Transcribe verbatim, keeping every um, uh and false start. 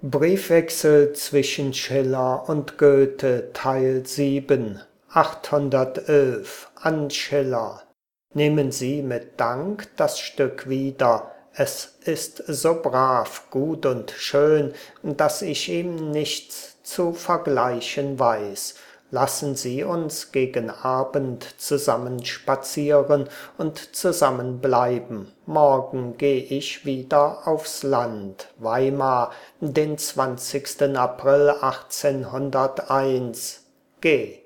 Briefwechsel zwischen Schiller und Goethe Teil sieben achthundertelf an Schiller. Nehmen Sie mit Dank das Stück wieder, es ist so brav, gut und schön, dass ich ihm nichts zu vergleichen weiß. Lassen Sie uns gegen Abend zusammen spazieren und zusammen bleiben. Morgen geh ich wieder aufs Land. Weimar, den zwanzigsten April achtzehnhunderteins. Geh!